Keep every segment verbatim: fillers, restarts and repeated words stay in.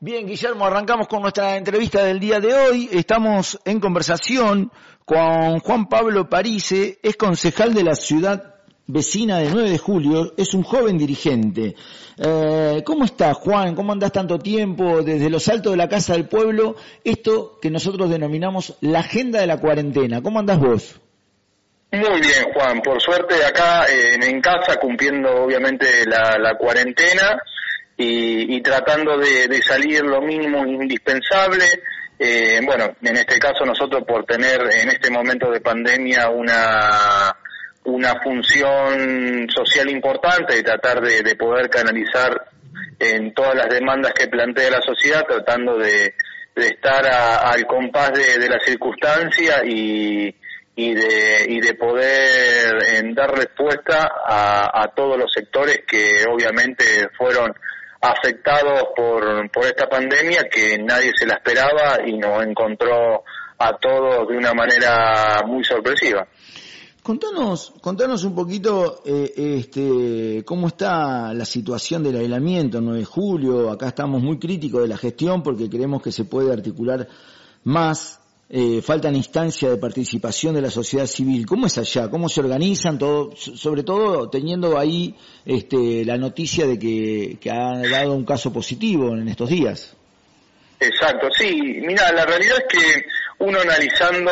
Bien, Guillermo, arrancamos con nuestra entrevista del día de hoy. Estamos en conversación con Juan Pablo Parise, es concejal de la ciudad vecina de nueve de julio, es un joven dirigente. Eh, ¿Cómo estás, Juan? ¿Cómo andás tanto tiempo desde los altos de la Casa del Pueblo? Esto que nosotros denominamos la agenda de la cuarentena. ¿Cómo andás vos? Muy bien, Juan. Por suerte acá eh, en casa, cumpliendo obviamente la, la cuarentena y, y tratando de, de salir lo mínimo indispensable. Eh, bueno, en este caso nosotros por tener en este momento de pandemia una una función social importante y tratar de, de poder canalizar en todas las demandas que plantea la sociedad, tratando de, de estar a, al compás de, de la circunstancia y y de y de poder en dar respuesta a, a todos los sectores que obviamente fueron afectados por por esta pandemia, que nadie se la esperaba y nos encontró a todos de una manera muy sorpresiva. Contanos, contanos un poquito eh, este, cómo está la situación del aislamiento en nueve de julio. Acá estamos muy críticos de la gestión porque creemos que se puede articular más. Eh, faltan instancias de participación de la sociedad civil. ¿Cómo es allá? ¿Cómo se organizan? Todo, sobre todo teniendo ahí este, la noticia de que, que ha dado un caso positivo en estos días. Exacto, sí. Mira, la realidad es que uno analizando,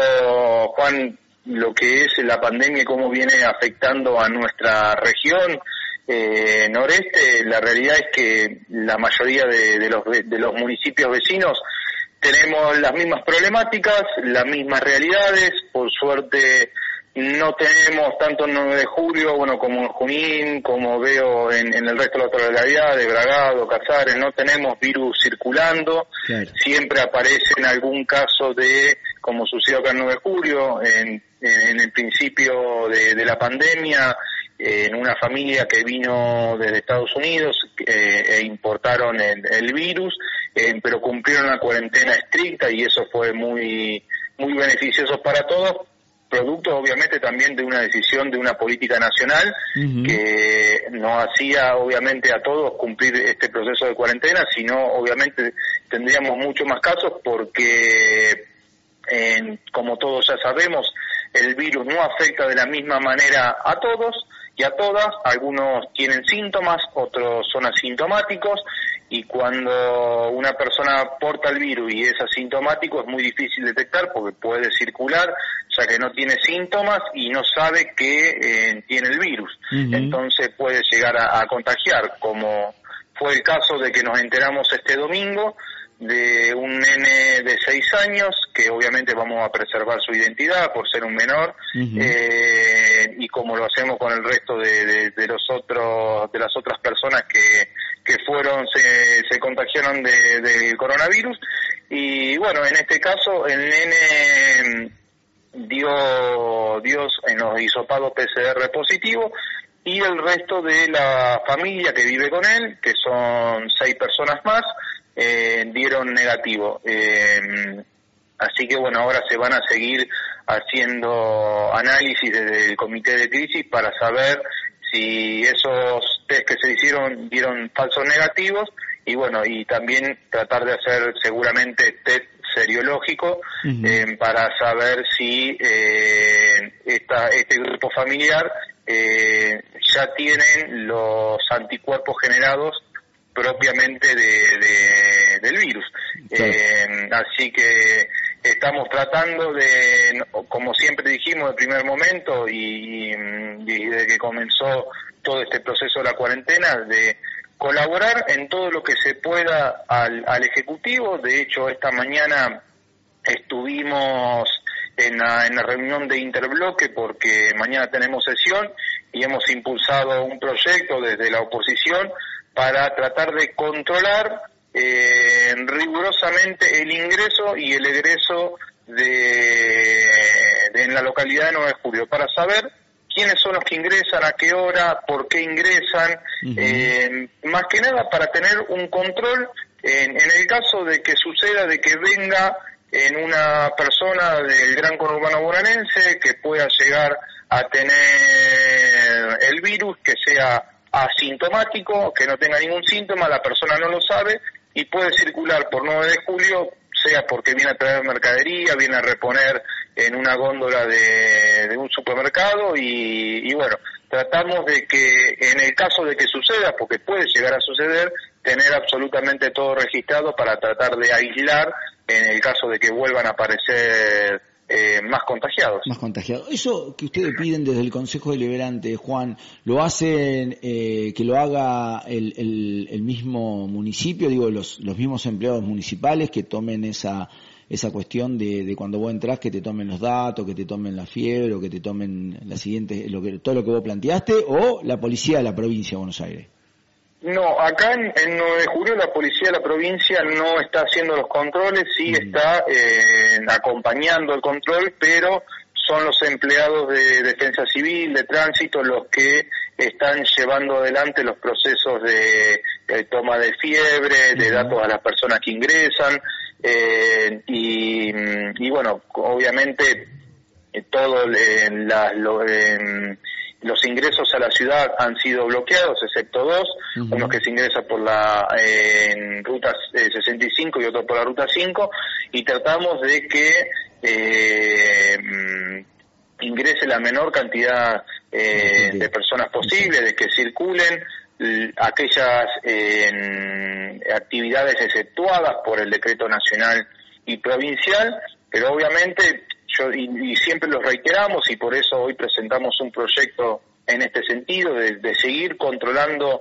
Juan, lo que es la pandemia y cómo viene afectando a nuestra región eh, noreste, la realidad es que la mayoría de, de los de los municipios vecinos tenemos las mismas problemáticas, las mismas realidades. Por suerte no tenemos tanto en nueve de julio, bueno, como en Junín, como veo en, en el resto de las otras localidades, Bragado, Casares, no tenemos virus circulando. Claro. Siempre aparece en algún caso de, como sucedió acá en nueve de julio, en, en el principio de, de la pandemia, en una familia que vino desde Estados Unidos eh, e importaron el, el virus, eh, pero cumplieron la cuarentena estricta y eso fue muy muy beneficioso para todos, producto obviamente también de una decisión de una política nacional uh-huh. que nos hacía obviamente a todos cumplir este proceso de cuarentena, sino obviamente tendríamos mucho más casos porque eh, como todos ya sabemos, el virus no afecta de la misma manera a todos y a todas. Algunos tienen síntomas, otros son asintomáticos, y cuando una persona porta el virus y es asintomático es muy difícil detectar porque puede circular, ya que no tiene síntomas y no sabe que eh, tiene el virus. Uh-huh. Entonces puede llegar a, a contagiar, como fue el caso de que nos enteramos este domingo de un nene de seis años, que obviamente vamos a preservar su identidad por ser un menor, uh-huh. eh, y como lo hacemos con el resto de, de, de los otros, de las otras personas que, que fueron, se, se contagiaron de, del coronavirus. Y bueno, en este caso el nene dio, dio en los hisopados P C R positivo, y el resto de la familia que vive con él, que son seis personas más, Eh, dieron negativo. Eh, así que bueno, ahora se van a seguir haciendo análisis desde el comité de crisis para saber si esos test que se hicieron dieron falsos negativos, y bueno, y también tratar de hacer seguramente test seriológico uh-huh. eh, para saber si eh, esta, este grupo familiar eh, ya tienen los anticuerpos generados propiamente de, de del virus. Sí. Eh, así que estamos tratando de, como siempre dijimos de primer momento y, y desde que comenzó todo este proceso de la cuarentena, de colaborar en todo lo que se pueda al, al Ejecutivo. De hecho, esta mañana estuvimos en la, en la reunión de Interbloque porque mañana tenemos sesión y hemos impulsado un proyecto desde la oposición para tratar de controlar eh, rigurosamente el ingreso y el egreso de, de en la localidad de nueve de julio, para saber quiénes son los que ingresan, a qué hora, por qué ingresan, uh-huh. eh, más que nada para tener un control en, en el caso de que suceda de que venga en una persona del gran conurbano bonaerense que pueda llegar a tener el virus, que sea asintomático, que no tenga ningún síntoma, la persona no lo sabe y puede circular por nueve de julio, sea porque viene a traer mercadería, viene a reponer en una góndola de, de un supermercado y, y bueno, tratamos de que en el caso de que suceda, porque puede llegar a suceder, tener absolutamente todo registrado para tratar de aislar en el caso de que vuelvan a aparecer eh, más contagiados. Más contagiados. Eso que ustedes piden desde el Consejo Deliberante, Juan, ¿lo hacen eh, que lo haga el, el, el mismo municipio, digo, los, los mismos empleados municipales que tomen esa esa cuestión de, de cuando vos entrás, que te tomen los datos, que te tomen la fiebre, o que te tomen la siguiente, lo que, todo lo que vos planteaste, o la policía de la provincia de Buenos Aires? No, acá en, en nueve de julio la policía de la provincia no está haciendo los controles, sí mm. está eh, acompañando el control, pero son los empleados de Defensa Civil, de Tránsito, los que están llevando adelante los procesos de, de toma de fiebre, de datos a las personas que ingresan, eh, y, y bueno, obviamente eh, todo eh, la, lo, eh, los ingresos a la ciudad han sido bloqueados, excepto dos, uh-huh. uno que se ingresa por la eh, en ruta eh, sesenta y cinco y otro por la ruta cinco, y tratamos de que eh, ingrese la menor cantidad eh, de personas posible, de que circulen l- aquellas eh, actividades exceptuadas por el decreto nacional y provincial, pero obviamente yo y, y siempre los reiteramos, y por eso hoy presentamos un proyecto en este sentido de, de seguir controlando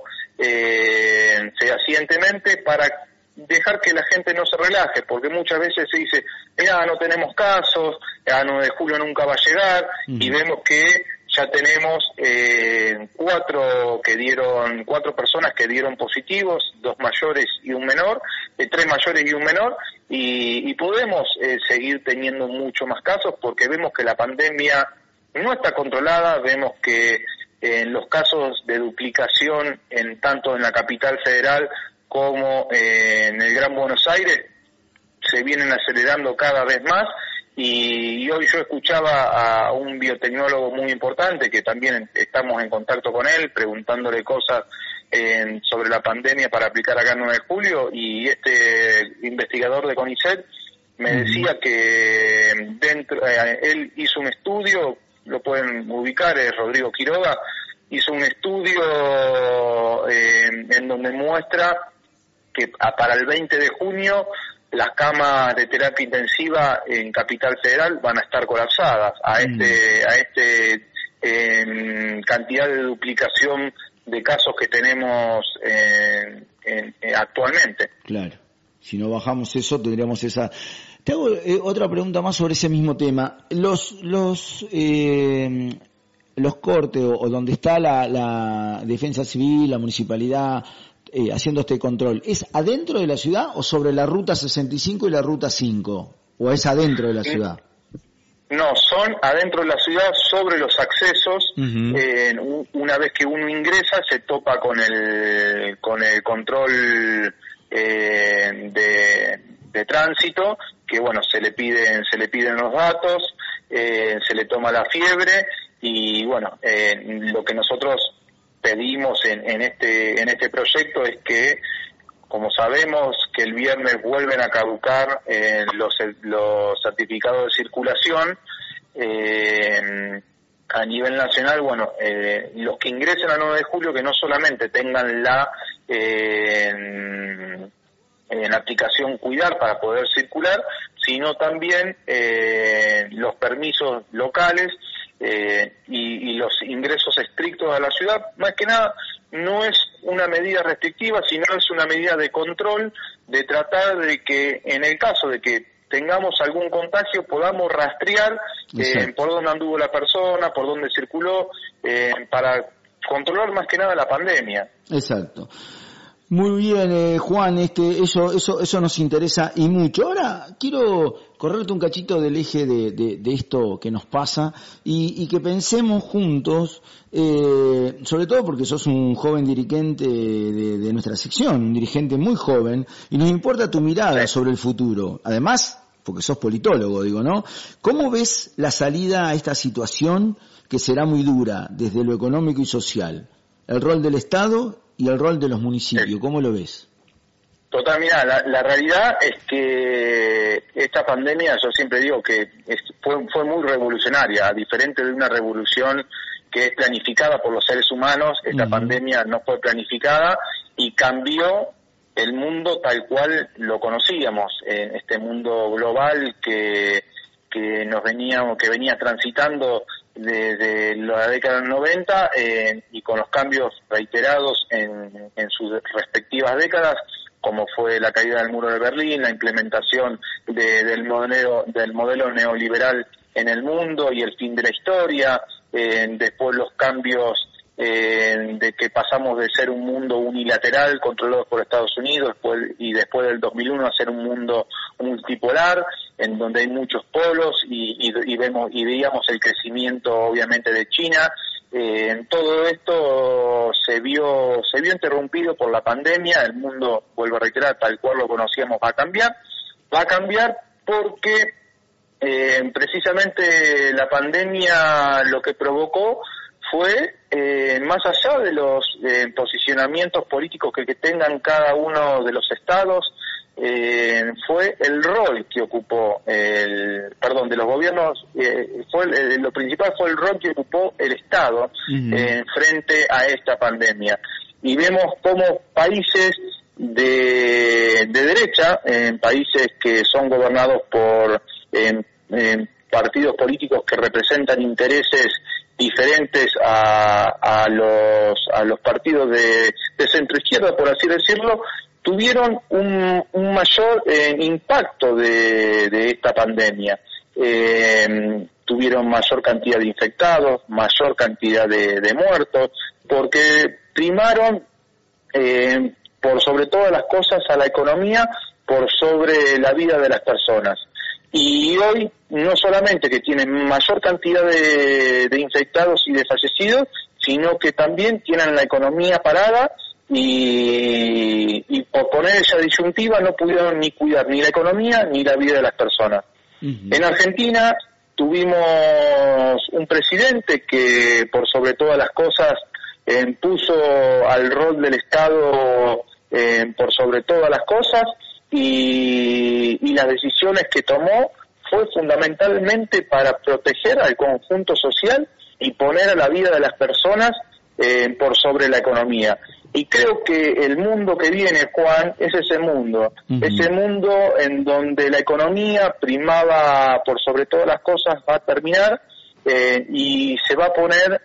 eh, fehacientemente para dejar que la gente no se relaje, porque muchas veces se dice, ya no tenemos casos, a nueve de julio nunca va a llegar, uh-huh. y vemos que ya tenemos eh, cuatro que dieron, cuatro personas que dieron positivos, dos mayores y un menor, eh, tres mayores y un menor, y, y podemos eh, seguir teniendo mucho más casos porque vemos que la pandemia no está controlada, vemos que en los casos de duplicación, en tanto en la capital federal como eh, en el Gran Buenos Aires, se vienen acelerando cada vez más, y, y hoy yo escuchaba a un biotecnólogo muy importante, que también estamos en contacto con él, preguntándole cosas eh, sobre la pandemia para aplicar acá en nueve de julio, y este investigador de CONICET me decía que dentro eh, él hizo un estudio, lo pueden ubicar, es Rodrigo Quiroga, hizo un estudio eh, en donde muestra que para el veinte de junio las camas de terapia intensiva en Capital Federal van a estar colapsadas a este a este eh, cantidad de duplicación de casos que tenemos eh, en, eh, actualmente. Claro, si no bajamos eso tendríamos esa. Te hago eh, otra pregunta más sobre ese mismo tema. Los los eh, los cortes o, o donde está la, la Defensa Civil, la municipalidad eh, haciendo este control, ¿es adentro de la ciudad o sobre la ruta sesenta y cinco y la ruta cinco? ¿O es adentro de la ciudad? No, son adentro de la ciudad, sobre los accesos. Uh-huh. Eh, una vez que uno ingresa se topa con el con el control eh, de, de tránsito, que bueno, se le piden se le piden los datos, eh, se le toma la fiebre, y bueno, eh, lo que nosotros pedimos en, en este en este proyecto es que, como sabemos que el viernes vuelven a caducar eh, los los certificados de circulación eh, a nivel nacional, bueno, eh, los que ingresen a nueve de julio que no solamente tengan la eh, en, en la aplicación Cuidar para poder circular, sino también eh, los permisos locales eh, y, y los ingresos estrictos a la ciudad. Más que nada, no es una medida restrictiva, sino es una medida de control, de tratar de que en el caso de que tengamos algún contagio podamos rastrear eh, por dónde anduvo la persona, por dónde circuló, eh, para controlar más que nada la pandemia. Exacto. Muy bien, eh, Juan, este, eso, eso, eso nos interesa y mucho. Ahora quiero correrte un cachito del eje de, de, de esto que nos pasa y, y que pensemos juntos, eh, sobre todo porque sos un joven dirigente de, de nuestra sección, un dirigente muy joven, y nos importa tu mirada sobre el futuro. Además, porque sos politólogo, digo, ¿no? ¿Cómo ves la salida a esta situación que será muy dura desde lo económico y social? El rol del Estado y el rol de los municipios, ¿cómo lo ves? Total, mira, la, la realidad es que esta pandemia, yo siempre digo que es, fue, fue muy revolucionaria, diferente de una revolución que es planificada por los seres humanos. Esta uh-huh. pandemia no fue planificada y cambió el mundo tal cual lo conocíamos, en este mundo global que que nos veníamos, que venía transitando desde la década del noventa eh, y con los cambios reiterados en, en sus respectivas décadas, como fue la caída del muro de Berlín, la implementación de, del modelo del modelo neoliberal en el mundo y el fin de la historia, eh, después los cambios eh, de que pasamos de ser un mundo unilateral controlado por Estados Unidos después, y después del dos mil uno a ser un mundo multipolar, en donde hay muchos polos y, y, y vemos y veíamos el crecimiento obviamente de China. Eh, en todo esto se vio se vio interrumpido por la pandemia. El mundo, vuelvo a reiterar, tal cual lo conocíamos, va a cambiar. Va a cambiar porque eh, precisamente la pandemia lo que provocó fue, eh, más allá de los eh, posicionamientos políticos que, que tengan cada uno de los estados, eh, fue el rol que ocupó, el perdón, de los gobiernos, eh, fue el, lo principal fue el rol que ocupó el Estado uh-huh. eh, frente a esta pandemia. Y vemos cómo países de, de derecha, en países que son gobernados por eh, eh, partidos políticos que representan intereses diferentes a, a los a los partidos de, de centro izquierda, por así decirlo, tuvieron un, un mayor eh, impacto de, de esta pandemia. Eh, tuvieron mayor cantidad de infectados, mayor cantidad de, de muertos, porque primaron eh, por sobre todas las cosas a la economía, por sobre la vida de las personas. Y hoy no solamente que tienen mayor cantidad de, de infectados y de fallecidos, sino que también tienen la economía parada y, y por poner esa disyuntiva no pudieron ni cuidar ni la economía ni la vida de las personas. Uh-huh. En Argentina tuvimos un presidente que por sobre todas las cosas eh, puso al rol del Estado eh, por sobre todas las cosas. Y, y las decisiones que tomó fue fundamentalmente para proteger al conjunto social y poner a la vida de las personas eh, por sobre la economía. Y creo que el mundo que viene, Juan, es ese mundo, uh-huh. ese mundo en donde la economía primaba por sobre todas las cosas va a terminar eh, y se va a poner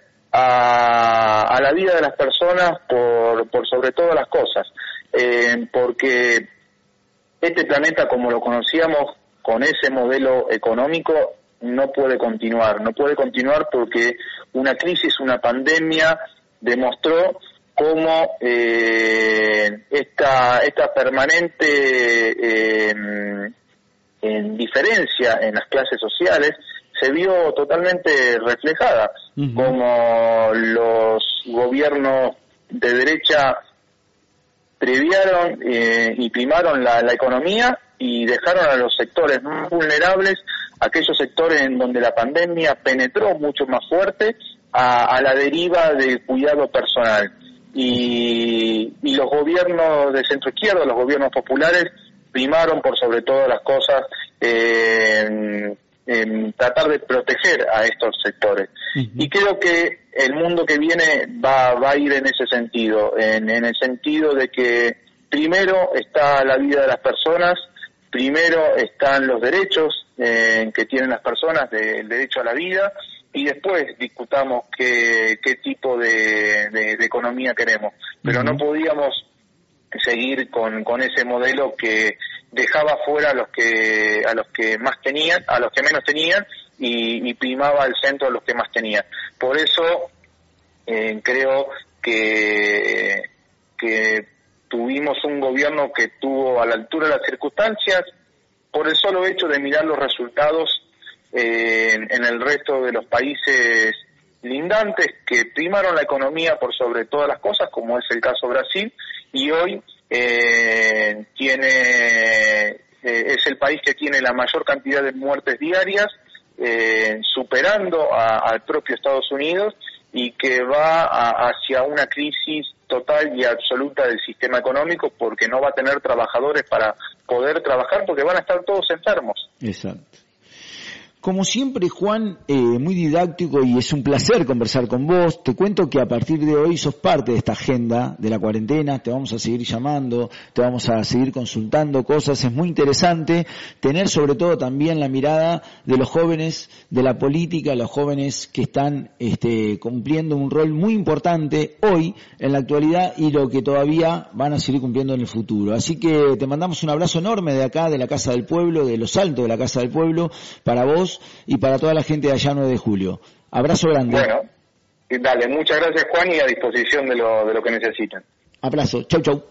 a, a la vida de las personas por, por sobre todas las cosas, eh, porque este planeta, como lo conocíamos, con ese modelo económico, no puede continuar. No puede continuar porque una crisis, una pandemia, demostró cómo eh, esta, esta permanente eh, en diferencia en las clases sociales se vio totalmente reflejada. Uh-huh. Como los gobiernos de derecha previaron eh, y primaron la, la economía y dejaron a los sectores más vulnerables, aquellos sectores en donde la pandemia penetró mucho más fuerte, a, a la deriva del cuidado personal. Y, y los gobiernos de centro izquierda, los gobiernos populares, primaron por sobre todas las cosas eh, en tratar de proteger a estos sectores. Uh-huh. Y creo que el mundo que viene va, va a ir en ese sentido, en, en el sentido de que primero está la vida de las personas, primero están los derechos eh, que tienen las personas, de, el derecho a la vida, y después discutamos qué, qué tipo de, de, de economía queremos. Pero uh-huh. no podíamos seguir con, con ese modelo que dejaba fuera a los que a los que más tenían, a los que menos tenían, y, y primaba al centro a los que más tenían. Por eso eh, creo que que tuvimos un gobierno que estuvo a la altura de las circunstancias por el solo hecho de mirar los resultados eh, en, en el resto de los países lindantes que primaron la economía por sobre todas las cosas, como es el caso Brasil, y hoy eh, tiene eh, es el país que tiene la mayor cantidad de muertes diarias, eh, superando a, al propio Estados Unidos, y que va a, hacia una crisis total y absoluta del sistema económico, porque no va a tener trabajadores para poder trabajar, porque van a estar todos enfermos. Exacto. Como siempre, Juan, eh, muy didáctico, y es un placer conversar con vos. Te cuento que a partir de hoy sos parte de esta agenda de la cuarentena, te vamos a seguir llamando, te vamos a seguir consultando cosas. Es muy interesante tener sobre todo también la mirada de los jóvenes de la política, los jóvenes que están este, cumpliendo un rol muy importante hoy en la actualidad y lo que todavía van a seguir cumpliendo en el futuro. Así que te mandamos un abrazo enorme de acá, de la Casa del Pueblo, de los altos de la Casa del Pueblo, para vos y para toda la gente de allá nueve de julio. Abrazo grande. Bueno, dale, muchas gracias, Juan, y a disposición de lo, de lo que necesiten. Abrazo, chau chau.